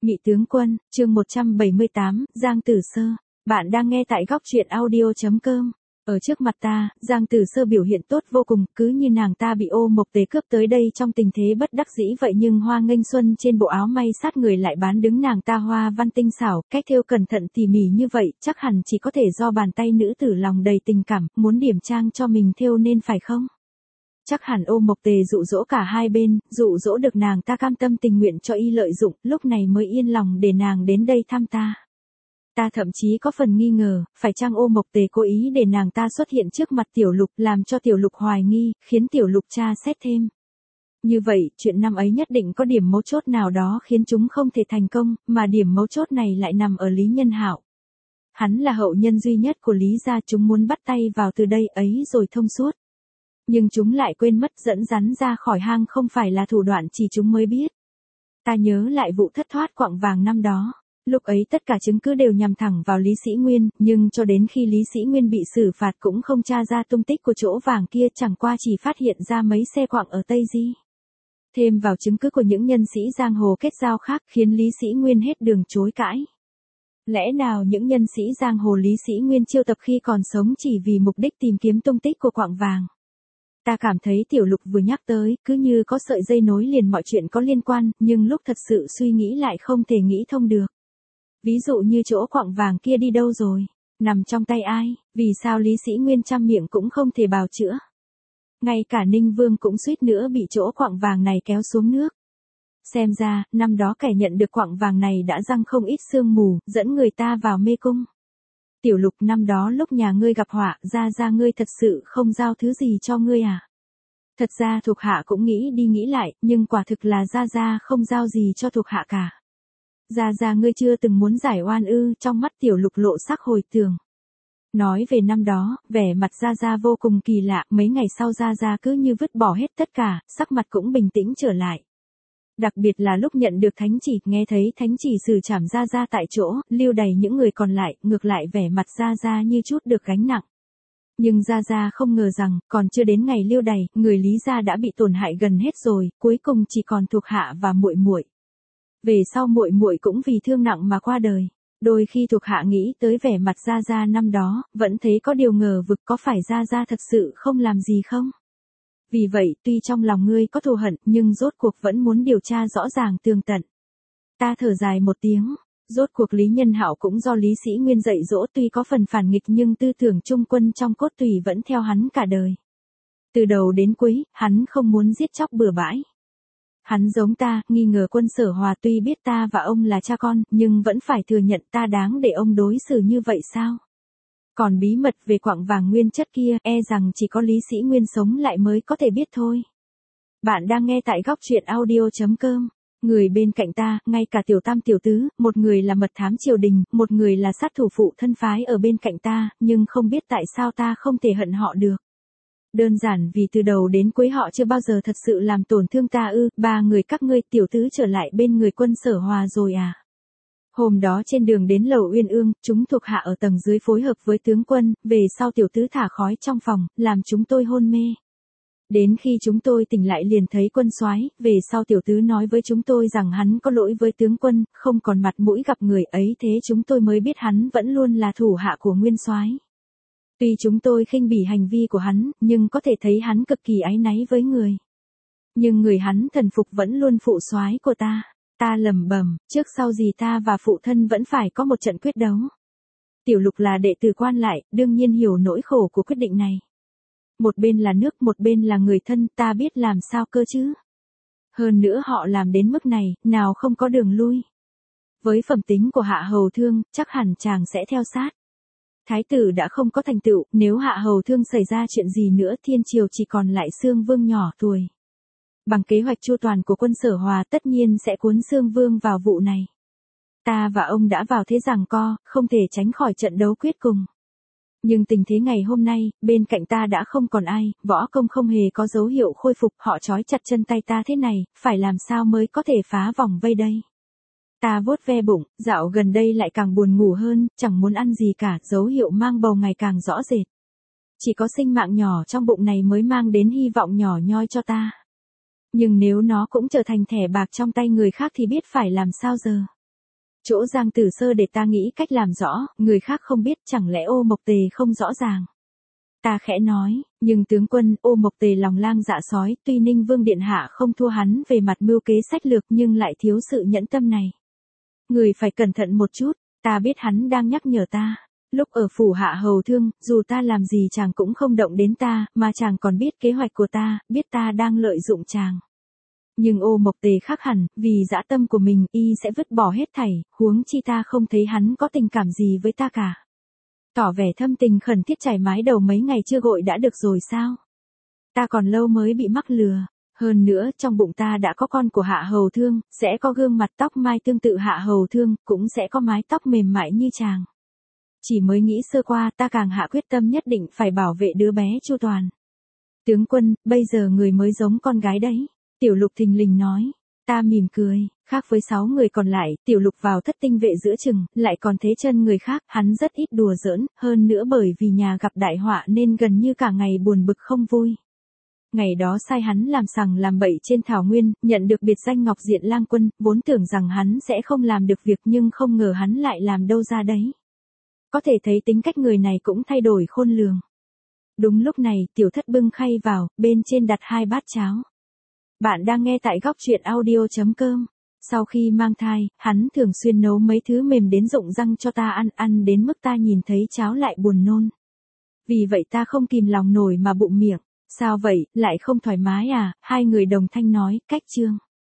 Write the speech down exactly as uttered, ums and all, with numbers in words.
Nhị tướng quân, chương một trăm bảy mươi tám, Giang Tử Sơ. Bạn đang nghe tại góc truyện audio chấm com. Ở trước mặt ta, Giang Tử Sơ biểu hiện tốt vô cùng, cứ như nàng ta bị Ô Mộc Tề cướp tới đây trong tình thế bất đắc dĩ vậy, nhưng hoa nghênh xuân trên bộ áo may sát người lại bán đứng nàng ta hoa văn tinh xảo, cách thêu cẩn thận tỉ mỉ như vậy, chắc hẳn chỉ có thể do bàn tay nữ tử lòng đầy tình cảm, muốn điểm trang cho mình thêu nên phải không? Chắc hẳn Ô Mộc Tề dụ dỗ cả hai bên, dụ dỗ được nàng ta cam tâm tình nguyện cho y lợi dụng, lúc này mới yên lòng để nàng đến đây thăm ta. Ta thậm chí có phần nghi ngờ, phải chăng Ô Mộc Tề cố ý để nàng ta xuất hiện trước mặt Tiểu Lục, làm cho Tiểu Lục hoài nghi, khiến Tiểu Lục tra xét thêm. Như vậy, chuyện năm ấy nhất định có điểm mấu chốt nào đó khiến chúng không thể thành công, mà điểm mấu chốt này lại nằm ở Lý Nhân Hạo. Hắn là hậu nhân duy nhất của Lý gia, chúng muốn bắt tay vào từ đây ấy rồi thông suốt. Nhưng chúng lại quên mất dẫn rắn ra khỏi hang không phải là thủ đoạn chỉ chúng mới biết. Ta nhớ lại vụ thất thoát quặng vàng năm đó. Lúc ấy tất cả chứng cứ đều nhằm thẳng vào Lý Sĩ Nguyên, nhưng cho đến khi Lý Sĩ Nguyên bị xử phạt cũng không tra ra tung tích của chỗ vàng kia, chẳng qua chỉ phát hiện ra mấy xe quặng ở Tây Di. Thêm vào chứng cứ của những nhân sĩ giang hồ kết giao khác khiến Lý Sĩ Nguyên hết đường chối cãi. Lẽ nào những nhân sĩ giang hồ Lý Sĩ Nguyên chiêu tập khi còn sống chỉ vì mục đích tìm kiếm tung tích của quặng vàng? Ta cảm thấy Tiểu Lục vừa nhắc tới, cứ như có sợi dây nối liền mọi chuyện có liên quan, nhưng lúc thật sự suy nghĩ lại không thể nghĩ thông được. Ví dụ như chỗ quặng vàng kia đi đâu rồi? Nằm trong tay ai? Vì sao Lý Sĩ Nguyên trăm miệng cũng không thể bào chữa? Ngay cả Ninh Vương cũng suýt nữa bị chỗ quặng vàng này kéo xuống nước. Xem ra, năm đó kẻ nhận được quặng vàng này đã răng không ít sương mù, dẫn người ta vào mê cung. Tiểu Lục, năm đó lúc nhà ngươi gặp họa, ra ra ngươi thật sự không giao thứ gì cho ngươi à? Thật ra thuộc hạ cũng nghĩ đi nghĩ lại, nhưng quả thực là ra ra không giao gì cho thuộc hạ cả. Ra ra ngươi chưa từng muốn giải oan ư? Trong mắt Tiểu Lục lộ sắc hồi tưởng. Nói về năm đó, vẻ mặt ra ra vô cùng kỳ lạ, mấy ngày sau ra ra cứ như vứt bỏ hết tất cả, sắc mặt cũng bình tĩnh trở lại. Đặc biệt là lúc nhận được thánh chỉ, nghe thấy thánh chỉ xử trảm Gia Gia tại chỗ, lưu đày những người còn lại, ngược lại vẻ mặt Gia Gia như chút được gánh nặng. Nhưng Gia Gia không ngờ rằng, còn chưa đến ngày lưu đày, người Lý gia đã bị tổn hại gần hết rồi, cuối cùng chỉ còn thuộc hạ và muội muội. Về sau muội muội cũng vì thương nặng mà qua đời. Đôi khi thuộc hạ nghĩ tới vẻ mặt Gia Gia năm đó, vẫn thấy có điều ngờ vực, có phải Gia Gia thật sự không làm gì không? Vì vậy, tuy trong lòng ngươi có thù hận, nhưng rốt cuộc vẫn muốn điều tra rõ ràng tường tận. Ta thở dài một tiếng, rốt cuộc Lý Nhân Hạo cũng do Lý Sĩ Nguyên dạy dỗ, tuy có phần phản nghịch nhưng tư tưởng trung quân trong cốt tủy vẫn theo hắn cả đời. Từ đầu đến cuối, hắn không muốn giết chóc bừa bãi. Hắn giống ta, nghi ngờ Quân Sở Hòa, tuy biết ta và ông là cha con, nhưng vẫn phải thừa nhận ta đáng để ông đối xử như vậy sao? Còn bí mật về quặng vàng nguyên chất kia, e rằng chỉ có Lý Sĩ Nguyên sống lại mới có thể biết thôi. Bạn đang nghe tại góc truyện audio chấm com. Người bên cạnh ta, ngay cả tiểu tam tiểu tứ, một người là mật thám triều đình, một người là sát thủ phụ thân phái ở bên cạnh ta, nhưng không biết tại sao ta không thể hận họ được. Đơn giản vì từ đầu đến cuối họ chưa bao giờ thật sự làm tổn thương ta ư? Ba người các ngươi tiểu tứ trở lại bên người Quân Sở Hòa rồi à? Hôm đó trên đường đến lầu Uyên Ương, chúng thuộc hạ ở tầng dưới phối hợp với tướng quân, về sau tiểu tứ thả khói trong phòng, làm chúng tôi hôn mê. Đến khi chúng tôi tỉnh lại liền thấy Quân soái, về sau tiểu tứ nói với chúng tôi rằng hắn có lỗi với tướng quân, không còn mặt mũi gặp người ấy, thế chúng tôi mới biết hắn vẫn luôn là thủ hạ của Nguyên soái. Tuy chúng tôi khinh bỉ hành vi của hắn, nhưng có thể thấy hắn cực kỳ áy náy với người. Nhưng người hắn thần phục vẫn luôn phụ soái của ta. Ta lẩm bẩm, trước sau gì ta và phụ thân vẫn phải có một trận quyết đấu. Tiểu Lục là đệ tử quan lại, đương nhiên hiểu nỗi khổ của quyết định này. Một bên là nước, một bên là người thân, ta biết làm sao cơ chứ. Hơn nữa họ làm đến mức này, nào không có đường lui. Với phẩm tính của Hạ Hầu Thương, chắc hẳn chàng sẽ theo sát. Thái tử đã không có thành tựu, nếu Hạ Hầu Thương xảy ra chuyện gì nữa, thiên triều chỉ còn lại Xương Vương nhỏ tuổi. Bằng kế hoạch chu toàn của Quân Sở Hòa tất nhiên sẽ cuốn Xương Vương vào vụ này. Ta và ông đã vào thế giằng co, không thể tránh khỏi trận đấu quyết cùng. Nhưng tình thế ngày hôm nay, bên cạnh ta đã không còn ai, võ công không hề có dấu hiệu khôi phục, họ trói chặt chân tay ta thế này, phải làm sao mới có thể phá vòng vây đây? Ta vuốt ve bụng, dạo gần đây lại càng buồn ngủ hơn, chẳng muốn ăn gì cả, dấu hiệu mang bầu ngày càng rõ rệt. Chỉ có sinh mạng nhỏ trong bụng này mới mang đến hy vọng nhỏ nhoi cho ta. Nhưng nếu nó cũng trở thành thẻ bạc trong tay người khác thì biết phải làm sao giờ. Chỗ Giang Tử Sơ để ta nghĩ cách làm rõ, người khác không biết, chẳng lẽ Ô Mộc Tề không rõ ràng. Ta khẽ nói, nhưng tướng quân, Ô Mộc Tề lòng lang dạ sói, tuy Ninh Vương Điện Hạ không thua hắn về mặt mưu kế sách lược nhưng lại thiếu sự nhẫn tâm này. Người phải cẩn thận một chút, ta biết hắn đang nhắc nhở ta. Lúc ở phủ Hạ Hầu Thương, dù ta làm gì chàng cũng không động đến ta, mà chàng còn biết kế hoạch của ta, biết ta đang lợi dụng chàng. Nhưng Ô Mộc Tề khác hẳn, vì dã tâm của mình, y sẽ vứt bỏ hết thảy, huống chi ta không thấy hắn có tình cảm gì với ta cả. Tỏ vẻ thâm tình khẩn thiết chải mái đầu mấy ngày chưa gội đã được rồi sao? Ta còn lâu mới bị mắc lừa. Hơn nữa, trong bụng ta đã có con của Hạ Hầu Thương, sẽ có gương mặt tóc mai tương tự Hạ Hầu Thương, cũng sẽ có mái tóc mềm mại như chàng. Chỉ mới nghĩ sơ qua, ta càng hạ quyết tâm nhất định phải bảo vệ đứa bé chu toàn. Tướng quân, bây giờ người mới giống con gái đấy. Tiểu Lục thình lình nói. Ta mỉm cười, khác với sáu người còn lại, Tiểu Lục vào thất tinh vệ giữa chừng, lại còn thế chân người khác, hắn rất ít đùa giỡn, hơn nữa bởi vì nhà gặp đại họa nên gần như cả ngày buồn bực không vui. Ngày đó sai hắn làm sằng làm bậy trên thảo nguyên, nhận được biệt danh Ngọc Diện Lang Quân, vốn tưởng rằng hắn sẽ không làm được việc nhưng không ngờ hắn lại làm đâu ra đấy. Có thể thấy tính cách người này cũng thay đổi khôn lường. Đúng lúc này, Tiểu Thất bưng khay vào, bên trên đặt hai bát cháo. Bạn đang nghe tại góc truyện audio chấm com. Sau khi mang thai, hắn thường xuyên nấu mấy thứ mềm đến rụng răng cho ta ăn, ăn đến mức ta nhìn thấy cháo lại buồn nôn. Vì vậy ta không kìm lòng nổi mà bụng miệng. Sao vậy, lại không thoải mái à? Hai người đồng thanh nói, cách chương.